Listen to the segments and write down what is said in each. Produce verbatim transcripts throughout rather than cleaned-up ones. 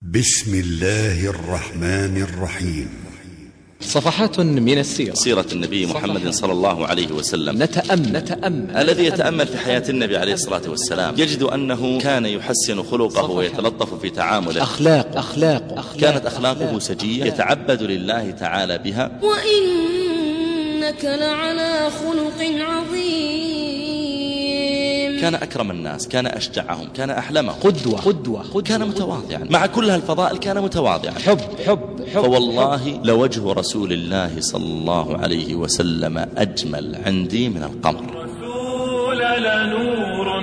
بسم الله الرحمن الرحيم. صفحات من السيرة. سيرة النبي محمد صلى الله عليه وسلم. نتأمل, نتأمل الذي يتأمل في حياة النبي عليه الصلاة والسلام يجد أنه كان يحسن خلقه ويتلطف في تعامله. أخلاق أخلاق, أخلاق كانت أخلاقه سجية يتعبد لله تعالى بها. وإنك لعلى خلق عظيم. كان أكرم الناس، كان أشجعهم، كان أحلمهم، قدوة قدوة, قدوة كان متواضعا. مع كل هالفضائل كان متواضعا. حب حب, حب فوالله حب لوجه رسول الله صلى الله عليه وسلم أجمل عندي من القمر. رسول لنور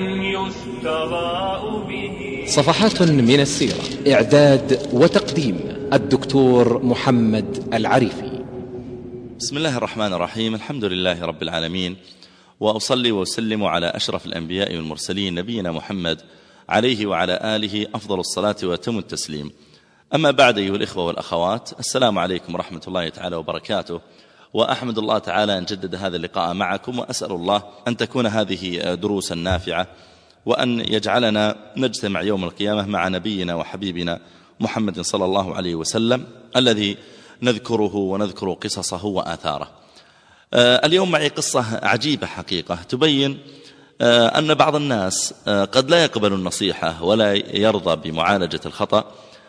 يستضاء به. صفحات من السيرة. إعداد وتقديم الدكتور محمد العريفي. بسم الله الرحمن الرحيم. الحمد لله رب العالمين، وأصلي وأسلم على أشرف الأنبياء والمرسلين نبينا محمد عليه وعلى آله أفضل الصلاة وأتم التسليم. أما بعد أيها الإخوة والأخوات، السلام عليكم ورحمة الله تعالى وبركاته. وأحمد الله تعالى أن جدد هذا اللقاء معكم، وأسأل الله أن تكون هذه دروسا نافعة، وأن يجعلنا نجتمع يوم القيامة مع نبينا وحبيبنا محمد صلى الله عليه وسلم الذي نذكره ونذكر قصصه وآثاره. اليوم معي قصة عجيبة حقيقة تبين أن بعض الناس قد لا يقبل النصيحة ولا يرضى بمعالجة الخطأ،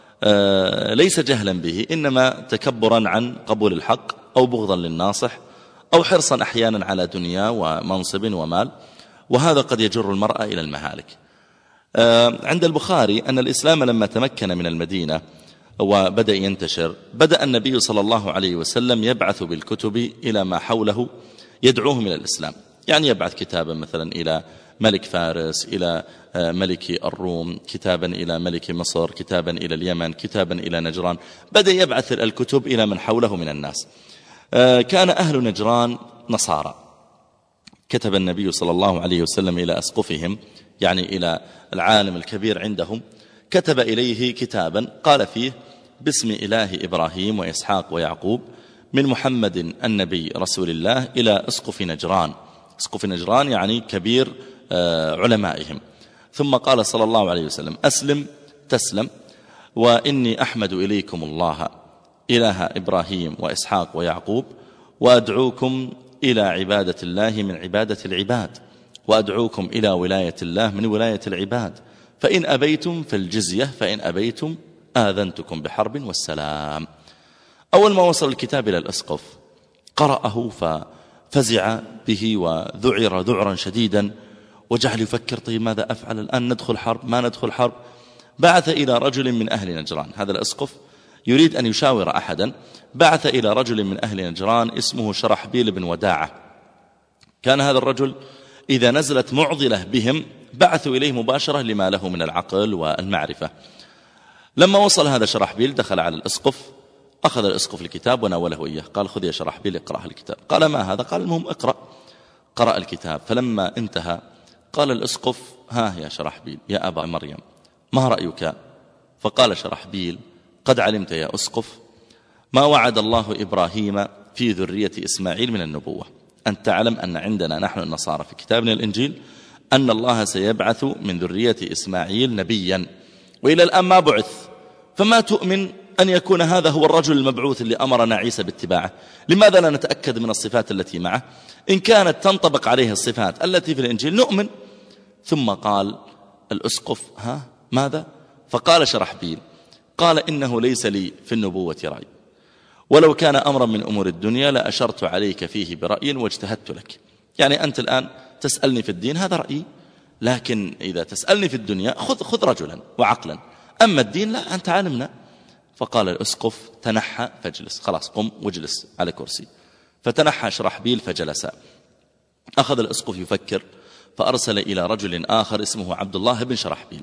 ليس جهلا به، إنما تكبرا عن قبول الحق أو بغضا للناصح أو حرصا أحيانا على دنيا ومنصب ومال، وهذا قد يجر المرأة إلى المهالك. عند البخاري أن الإسلام لما تمكن من المدينة وبدأ ينتشر، بدأ النبي صلى الله عليه وسلم يبعث بالكتب إلى ما حوله يدعوهم إلى الإسلام. يعني يبعث كتابا مثلا إلى ملك فارس، إلى ملك الروم، كتابا إلى ملك مصر، كتابا إلى اليمن، كتابا إلى نجران. بدأ يبعث الكتب إلى من حوله من الناس. كان أهل نجران نصارى. كتب النبي صلى الله عليه وسلم إلى أسقفهم، يعني إلى العالم الكبير عندهم، كتب إليه كتابا قال فيه: باسم إله إبراهيم وإسحاق ويعقوب من محمد النبي رسول الله إلى أسقف نجران. أسقف نجران يعني كبير علمائهم. ثم قال صلى الله عليه وسلم: أسلم تسلم، وإني أحمد إليكم الله إله إبراهيم وإسحاق ويعقوب، وأدعوكم إلى عبادة الله من عبادة العباد، وأدعوكم إلى ولاية الله من ولاية العباد، فإن أبيتم فالجزية، فإن أبيتم آذنتكم بحرب والسلام. أول ما وصل الكتاب إلى الأسقف قرأه ففزع به وذعر ذعرا شديدا، وجعل يفكر: طيب ماذا أفعل الآن؟ ندخل حرب ما ندخل حرب؟ بعث إلى رجل من أهل نجران. هذا الأسقف يريد أن يشاور أحدا، بعث إلى رجل من أهل نجران اسمه شرحبيل بن وداعة. كان هذا الرجل إذا نزلت معضلة بهم بعثوا إليه مباشرة لما له من العقل والمعرفة. لما وصل هذا شرحبيل دخل على الأسقف، أخذ الأسقف الكتاب وناوله إياه، قال: خذ يا شرحبيل اقرأ الكتاب. قال: ما هذا؟ قال: المهم اقرأ. قرأ الكتاب. فلما انتهى قال الأسقف: ها يا شرحبيل يا أبا مريم، ما رأيك؟ فقال شرحبيل: قد علمت يا أسقف ما وعد الله إبراهيم في ذرية إسماعيل من النبوة. أن تعلم أن عندنا نحن النصارى في كتابنا الإنجيل أن الله سيبعث من ذرية إسماعيل نبيا، وإلى الآن ما بعث، فما تؤمن أن يكون هذا هو الرجل المبعوث اللي أمرنا عيسى باتباعه؟ لماذا لا نتأكد من الصفات التي معه؟ إن كانت تنطبق عليه الصفات التي في الإنجيل نؤمن. ثم قال الأسقف: ها ماذا؟ فقال شرحبيل: قال: إنه ليس لي في النبوة رأي، ولو كان أمرا من أمور الدنيا لأشرت عليك فيه برأي واجتهدت لك. يعني أنت الآن تسألني في الدين هذا رأيي، لكن إذا تسألني في الدنيا خذ, خذ رجلا وعقلا، أما الدين لا، أنت عالمنا. فقال الأسقف: تنحى فاجلس، خلاص قم واجلس على كرسي. فتنحى شرحبيل فجلس. أخذ الأسقف يفكر، فأرسل إلى رجل آخر اسمه عبد الله بن شرحبيل،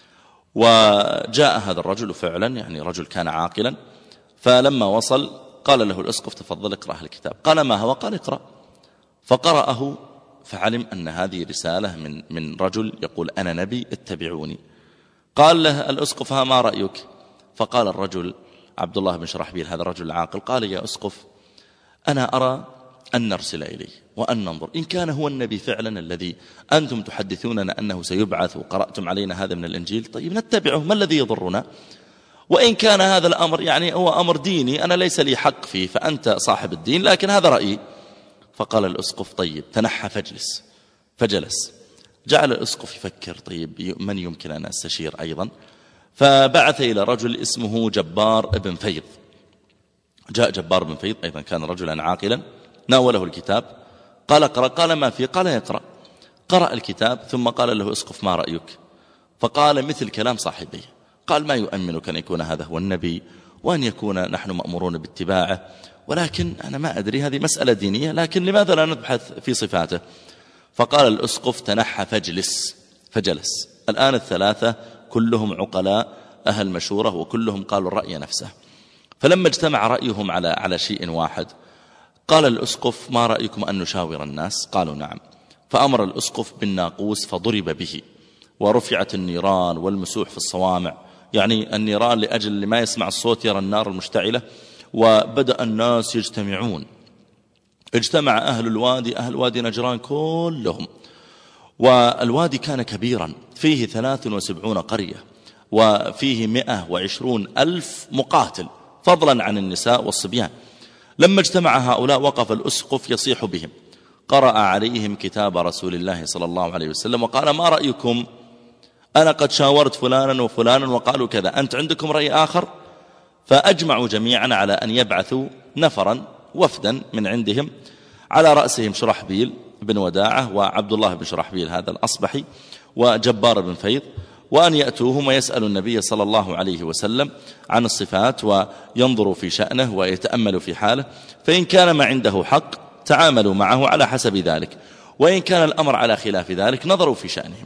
وجاء هذا الرجل فعلا، يعني رجل كان عاقلا. فلما وصل قال له الأسقف: تفضل اقرأ الكتاب. قال: ما هو؟ قال: اقرأ. فقرأه فعلم أن هذه رسالة من من رجل يقول: أنا نبي اتبعوني. قال له الأسقف: ها ما رأيك؟ فقال الرجل عبد الله بن شرحبيل هذا الرجل العاقل، قال: يا أسقف، أنا أرى أن نرسل إليه وأن ننظر إن كان هو النبي فعلا الذي أنتم تحدثوننا أنه سيبعث وقرأتم علينا هذا من الإنجيل، طيب نتبعه، ما الذي يضرنا؟ وإن كان هذا الأمر يعني هو أمر ديني أنا ليس لي حق فيه، فأنت صاحب الدين، لكن هذا رأيي. فقال الأسقف طيب تنحى فاجلس. فجلس. جعل الأسقف يفكر طيب من يمكن أن أستشير أيضا، فبعث إلى رجل اسمه جبار بن فيض. جاء جبار بن فيض أيضا كان رجلا عاقلا، ناوله الكتاب، قال اقرأ، قال ما فيه، قال يقرأ. قرأ الكتاب ثم قال له أسقف ما رأيك؟ فقال مثل كلام صاحبي، قال ما يؤمنك أن يكون هذا هو النبي وأن يكون نحن مأمورون باتباعه، ولكن أنا ما أدري هذه مسألة دينية، لكن لماذا لا نبحث في صفاته؟ فقال الأسقف تنحى فاجلس. فجلس. الآن الثلاثة كلهم عقلاء أهل مشورة وكلهم قالوا الرأي نفسه. فلما اجتمع رأيهم على على شيء واحد قال الأسقف ما رأيكم أن نشاور الناس؟ قالوا نعم. فأمر الأسقف بالناقوس فضرب به، ورفعت النيران والمسوح في الصوامع، يعني النيران لأجل لما يسمع الصوت يرى النار المشتعلة. وبدأ الناس يجتمعون، اجتمع أهل الوادي، أهل وادي نجران كلهم. والوادي كان كبيرا فيه ثلاث وسبعون قرية وفيه مئة وعشرون ألف مقاتل، فضلا عن النساء والصبيان. لما اجتمع هؤلاء وقف الأسقف يصيح بهم، قرأ عليهم كتاب رسول الله صلى الله عليه وسلم وقال ما رأيكم؟ أنا قد شاورت فلانا وفلانا وقالوا كذا، أنت عندكم رأي آخر؟ فأجمعوا جميعا على أن يبعثوا نفرا وفدا من عندهم، على رأسهم شرحبيل بن وداعة وعبد الله بن شرحبيل هذا الأصبحي وجبار بن فيض، وأن يأتوهم ويسألوا النبي صلى الله عليه وسلم عن الصفات وينظروا في شأنه ويتأملوا في حاله، فإن كان ما عنده حق تعاملوا معه على حسب ذلك، وإن كان الأمر على خلاف ذلك نظروا في شأنهم.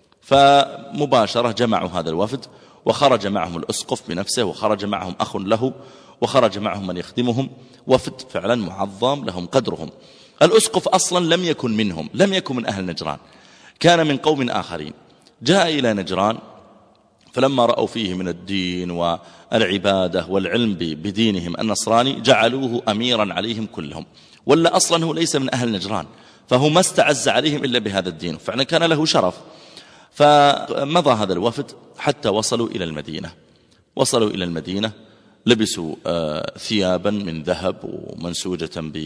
فمباشرة جمعوا هذا الوفد، وخرج معهم الأسقف بنفسه، وخرج معهم أخ له، وخرج معهم من يخدمهم، وفد فعلا معظم لهم قدرهم. الأسقف أصلا لم يكن منهم، لم يكن من أهل نجران، كان من قوم آخرين. جاء إلى نجران فلما رأوا فيه من الدين والعبادة والعلم بدينهم النصراني جعلوه أميرا عليهم كلهم، ولا أصلا هو ليس من أهل نجران، فهو ما استعز عليهم إلا بهذا الدين، فعلا كان له شرف. فمضى هذا الوفد حتى وصلوا إلى المدينة. وصلوا إلى المدينة لبسوا ثيابا من ذهب ومنسوجة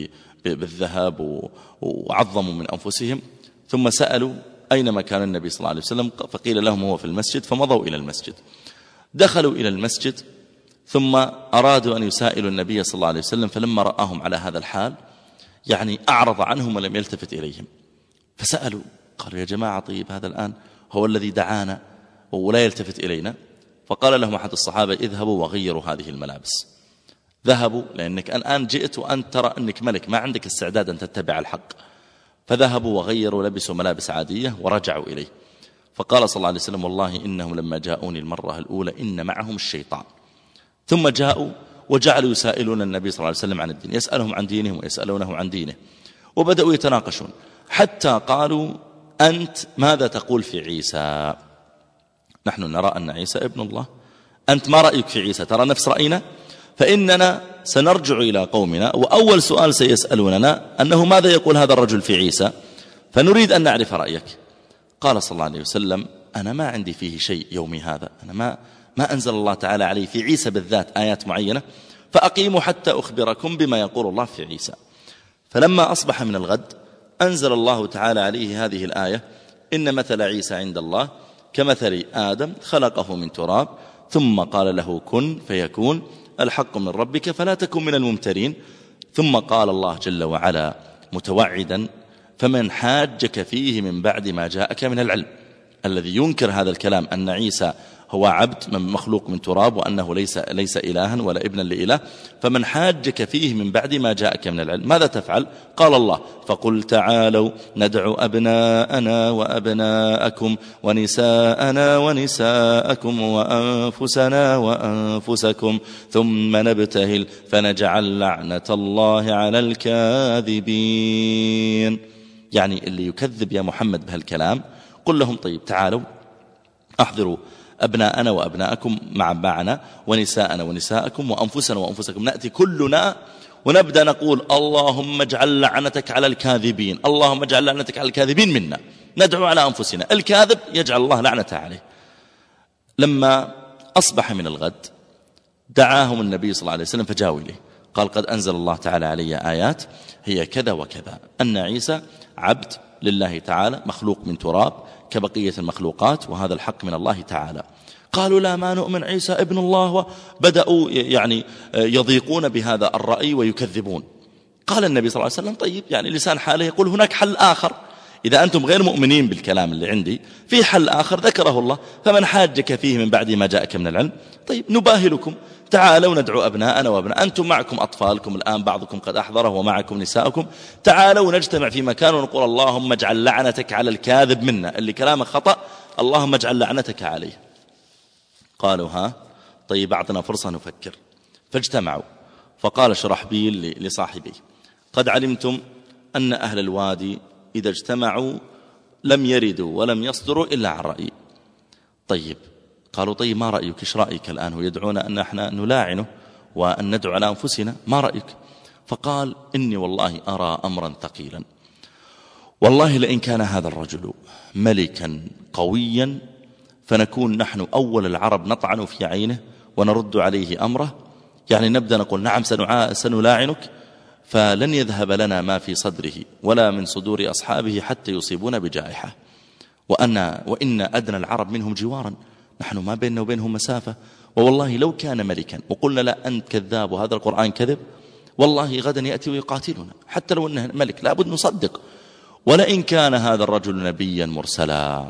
بالذهب وعظموا من أنفسهم، ثم سألوا أين مكان النبي صلى الله عليه وسلم؟ فقيل لهم هو في المسجد، فمضوا إلى المسجد. دخلوا إلى المسجد ثم أرادوا أن يسائلوا النبي صلى الله عليه وسلم، فلما رآهم على هذا الحال يعني أعرض عنهم ولم يلتفت إليهم. فسألوا قالوا يا جماعة طيب هذا الآن هو الذي دعانا ولا يلتفت إلينا؟ فقال لهم أحد الصحابة اذهبوا وغيروا هذه الملابس. ذهبوا لأنك الآن جئت وأنت ترى أنك ملك ما عندك استعداد أن تتبع الحق، فذهبوا وغيروا لبسوا ملابس عادية ورجعوا إليه. فقال صلى الله عليه وسلم والله إنهم لما جاءوني المرة الأولى إن معهم الشيطان، ثم جاءوا وجعلوا يسائلون النبي صلى الله عليه وسلم عن الدين، يسألهم عن دينهم ويسألونه عن دينه، وبدأوا يتناقشون حتى قالوا أنت ماذا تقول في عيسى؟ نحن نرى أن عيسى ابن الله، أنت ما رأيك في عيسى؟ ترى نفس رأينا؟ فإننا سنرجع إلى قومنا وأول سؤال سيسألوننا أنه ماذا يقول هذا الرجل في عيسى، فنريد أن نعرف رأيك. قال صلى الله عليه وسلم أنا ما عندي فيه شيء يومي هذا، أنا ما, ما أنزل الله تعالى عليه في عيسى بالذات آيات معينة، فأقيموا حتى أخبركم بما يقول الله في عيسى. فلما أصبح من الغد أنزل الله تعالى عليه هذه الآية إن مثل عيسى عند الله كمثل آدم خلقه من تراب ثم قال له كن فيكون الحق من ربك فلا تكن من الممترين. ثم قال الله جل وعلا متوعدا فمن حاجك فيه من بعد ما جاءك من العلم، الذي ينكر هذا الكلام أن عيسى هو عبد من مخلوق من تراب وأنه ليس, ليس إلها ولا ابنا لإله، فمن حاجك فيه من بعد ما جاءك من العلم ماذا تفعل؟ قال الله فقل تعالوا ندعو أبناءنا وأبناءكم ونساءنا ونساءكم وأنفسنا وأنفسكم ثم نبتهل فنجعل لعنة الله على الكاذبين. يعني اللي يكذب يا محمد بهالكلام قل لهم طيب تعالوا أحضروا أبناءنا وأبناءكم مع معنا ونساءنا ونساءكم وأنفسنا وأنفسكم، نأتي كلنا ونبدأ نقول اللهم اجعل لعنتك على الكاذبين، اللهم اجعل لعنتك على الكاذبين منا، ندعو على أنفسنا، الكاذب يجعل الله لعنته عليه. لما أصبح من الغد دعاهم النبي صلى الله عليه وسلم فجاءوا إليه، قال قد أنزل الله تعالى علي آيات هي كذا وكذا، أن عيسى عبد لله تعالى مخلوق من تراب كبقية المخلوقات، وهذا الحق من الله تعالى. قالوا لا ما نؤمن عيسى ابن الله، وبدأوا يعني يضيقون بهذا الرأي ويكذبون. قال النبي صلى الله عليه وسلم طيب، يعني لسان حاله يقول هناك حل آخر، إذا أنتم غير مؤمنين بالكلام اللي عندي في حل آخر ذكره الله، فمن حاجك فيه من بعد ما جاءك من العلم طيب نباهلكم، تعالوا ندعو أبناءنا وابناء، أنتم معكم أطفالكم الآن بعضكم قد أحضره ومعكم نساءكم، تعالوا نجتمع في مكان ونقول اللهم اجعل لعنتك على الكاذب منا، اللي كلامه خطأ اللهم اجعل لعنتك عليه. قالوا ها طيب أعطنا فرصة نفكر. فاجتمعوا، فقال شرحبيل لصاحبيه قد علمتم أن أهل الوادي إذا اجتمعوا لم يردوا ولم يصدروا إلا عن رأي. طيب قالوا طيب ما رأيك، إيش رأيك الآن؟ هو يدعونا أن احنا نلاعنه وأن ندعو على أنفسنا، ما رأيك؟ فقال إني والله أرى أمرا ثقيلا، والله لئن كان هذا الرجل ملكا قويا فنكون نحن أول العرب نطعن في عينه ونرد عليه أمره، يعني نبدأ نقول نعم سنلاعنك، فلن يذهب لنا ما في صدره ولا من صدور أصحابه حتى يصيبون بجائحة، وأن وإن أدنى العرب منهم جوارا، نحن ما بيننا وبينهم مسافة، ووالله لو كان ملكا وقلنا لا أنت كذاب وهذا القرآن كذب والله غدا يأتي ويقاتلنا، حتى لو أنه ملك لابد نصدق، ولئن كان هذا الرجل نبيا مرسلا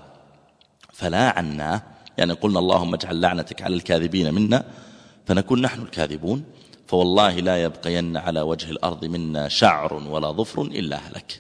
فلا عنا، يعني قلنا اللهم اجعل لعنتك على الكاذبين منا فنكون نحن الكاذبون، فوالله لا يبقين على وجه الأرض منا شعر ولا ظفر إلا هلك.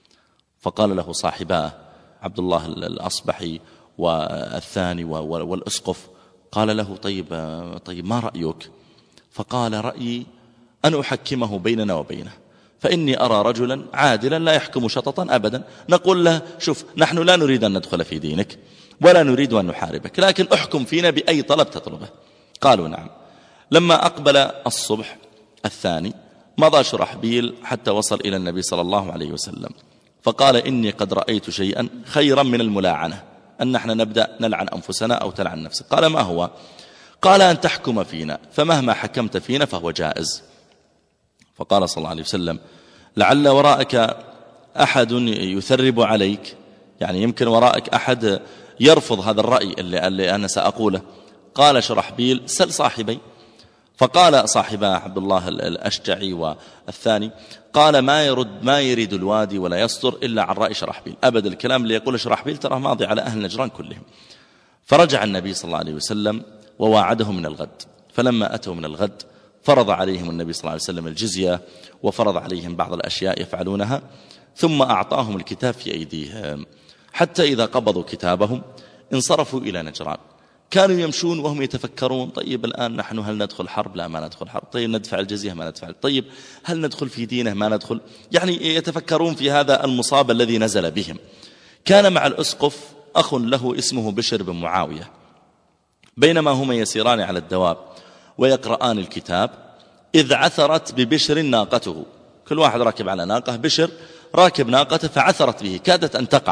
فقال له صاحباه عبد الله الأصبحي والثاني والأسقف، قال له طيب, طيب ما رأيك؟ فقال رأيي أن أحكمه بيننا وبينه، فإني أرى رجلا عادلا لا يحكم شططا أبدا، نقول له شوف نحن لا نريد أن ندخل في دينك ولا نريد أن نحاربك، لكن أحكم فينا بأي طلب تطلبه. قالوا نعم. لما أقبل الصبح الثاني مضى شرحبيل حتى وصل إلى النبي صلى الله عليه وسلم، فقال إني قد رأيت شيئا خيرا من الملاعنة، أن نحن نبدأ نلعن أنفسنا أو تلعن نفسك. قال ما هو؟ قال أن تحكم فينا، فمهما حكمت فينا فهو جائز. فقال صلى الله عليه وسلم لعل وراءك أحد يثرب عليك، يعني يمكن وراءك أحد يرفض هذا الرأي اللي, اللي أنا سأقوله. قال شرحبيل سل صاحبي. فقال صاحبا عبد الله الأشجعي والثاني قال ما يرد ما يريد الوادي ولا يصدر إلا عن رأي شرحبيل، أبد الكلام اللي يقول شرحبيل ترى ماضي على أهل نجران كلهم. فرجع النبي صلى الله عليه وسلم وواعدهم من الغد، فلما أتوا من الغد فرض عليهم النبي صلى الله عليه وسلم الجزية وفرض عليهم بعض الأشياء يفعلونها، ثم أعطاهم الكتاب في أيديهم، حتى إذا قبضوا كتابهم انصرفوا إلى نجران. كانوا يمشون وهم يتفكرون طيب الآن نحن هل ندخل حرب؟ لا ما ندخل حرب. طيب ندفع الجزية؟ ما ندفع. طيب هل ندخل في دينه؟ ما ندخل. يعني يتفكرون في هذا المصاب الذي نزل بهم. كان مع الأسقف أخ له اسمه بشر بن معاوية، بينما هما يسيران على الدواب ويقرآن الكتاب إذ عثرت ببشر ناقته، كل واحد راكب على ناقة، بشر راكب ناقته فعثرت به كادت أن تقع،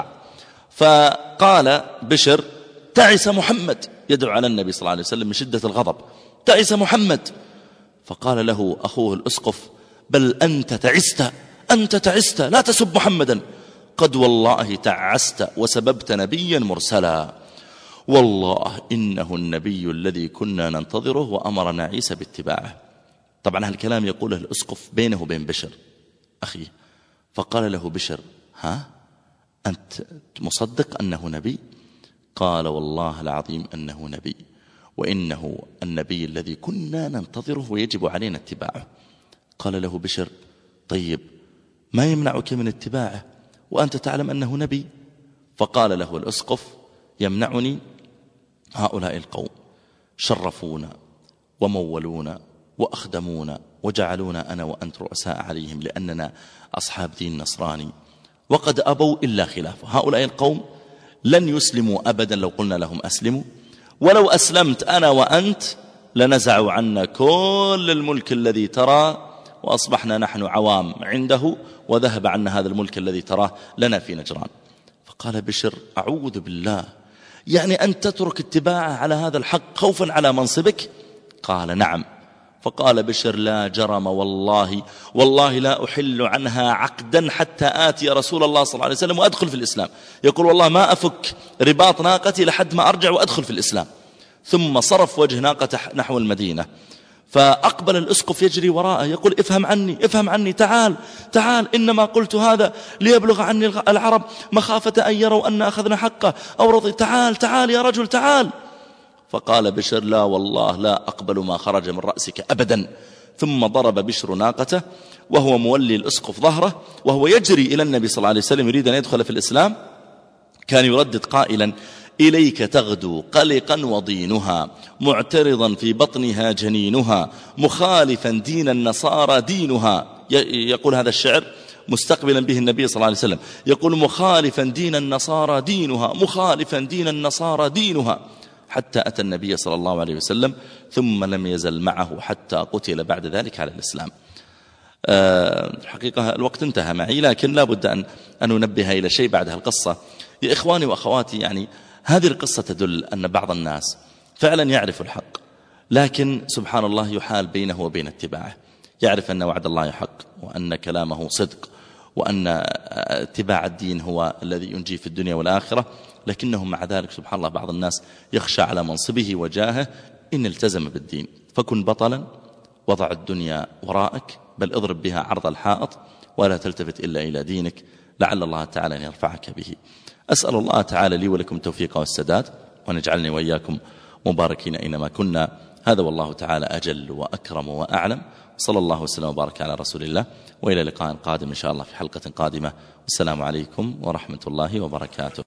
فقال بشر تعس محمد، يدعو على النبي صلى الله عليه وسلم من شدة الغضب، تعس محمد. فقال له أخوه الأسقف بل أنت تعست، أنت تعست لا تسب محمدا، قد والله تعست وسببت نبيا مرسلا، والله إنه النبي الذي كنا ننتظره وأمرنا عيسى باتباعه. طبعا هالكلام يقوله الأسقف بينه وبين بشر أخيه. فقال له بشر ها أنت مصدق أنه نبي؟ قال والله العظيم أنه نبي، وإنه النبي الذي كنا ننتظره ويجب علينا اتباعه. قال له بشر طيب ما يمنعك من اتباعه وأنت تعلم أنه نبي؟ فقال له الأسقف يمنعني هؤلاء القوم، شرفونا ومولونا وأخدمونا وجعلونا أنا وأنت رؤساء عليهم لأننا أصحاب دين نصراني، وقد أبوا إلا خلافه. هؤلاء القوم لن يسلموا أبدا لو قلنا لهم أسلموا، ولو أسلمت أنا وأنت لنزعوا عنا كل الملك الذي ترى وأصبحنا نحن عوام عنده، وذهب عنا هذا الملك الذي تراه لنا في نجران. فقال بشر أعوذ بالله، يعني أن تترك اتباعه على هذا الحق خوفا على منصبك؟ قال نعم. فقال بشر لا جرم والله والله لا أحل عنها عقدا حتى آتي رسول الله صلى الله عليه وسلم وأدخل في الإسلام. يقول والله ما أفك رباط ناقتي لحد ما أرجع وأدخل في الإسلام. ثم صرف وجه ناقته نحو المدينة، فأقبل الأسقف يجري وراءه يقول افهم عني افهم عني تعال تعال، إنما قلت هذا ليبلغ عني العرب مخافة أن يروا أن أخذنا حقه أو رضي، تعال تعال يا رجل تعال. فقال بشر لا والله لا أقبل ما خرج من رأسك أبدا. ثم ضرب بشر ناقته وهو مولي الأسقف ظهره وهو يجري إلى النبي صلى الله عليه وسلم يريد أن يدخل في الإسلام. كان يردد قائلا إليك تغدو قلقا وضينها معترضا في بطنها جنينها مخالفا دين النصارى دينها. يقول هذا الشعر مستقبلا به النبي صلى الله عليه وسلم، يقول مخالفا دين النصارى دينها مخالفا دين النصارى دينها، حتى أتى النبي صلى الله عليه وسلم ثم لم يزل معه حتى قتل بعد ذلك على الإسلام. الحقيقة الوقت انتهى معي، لكن لا بد أن أن ننبه إلى شيء بعد هالقصة. يا إخواني وأخواتي، يعني هذه القصة تدل أن بعض الناس فعلا يعرف الحق، لكن سبحان الله يحال بينه وبين اتباعه. يعرف أن وعد الله حق وأن كلامه صدق وأن اتباع الدين هو الذي ينجي في الدنيا والآخرة، لكنه مع ذلك سبحان الله بعض الناس يخشى على منصبه وجاهه إن التزم بالدين. فكن بطلا وضع الدنيا وراءك، بل اضرب بها عرض الحائط ولا تلتفت إلا إلى دينك، لعل الله تعالى أن يرفعك به. أسأل الله تعالى لي ولكم التوفيق والسداد، وأن يجعلني وإياكم مباركين أينما كنا. هذا والله تعالى أجل وأكرم وأعلم. صلى الله وسلم وبارك على رسول الله، وإلى لقاء قادم إن شاء الله في حلقة قادمة. والسلام عليكم ورحمة الله وبركاته.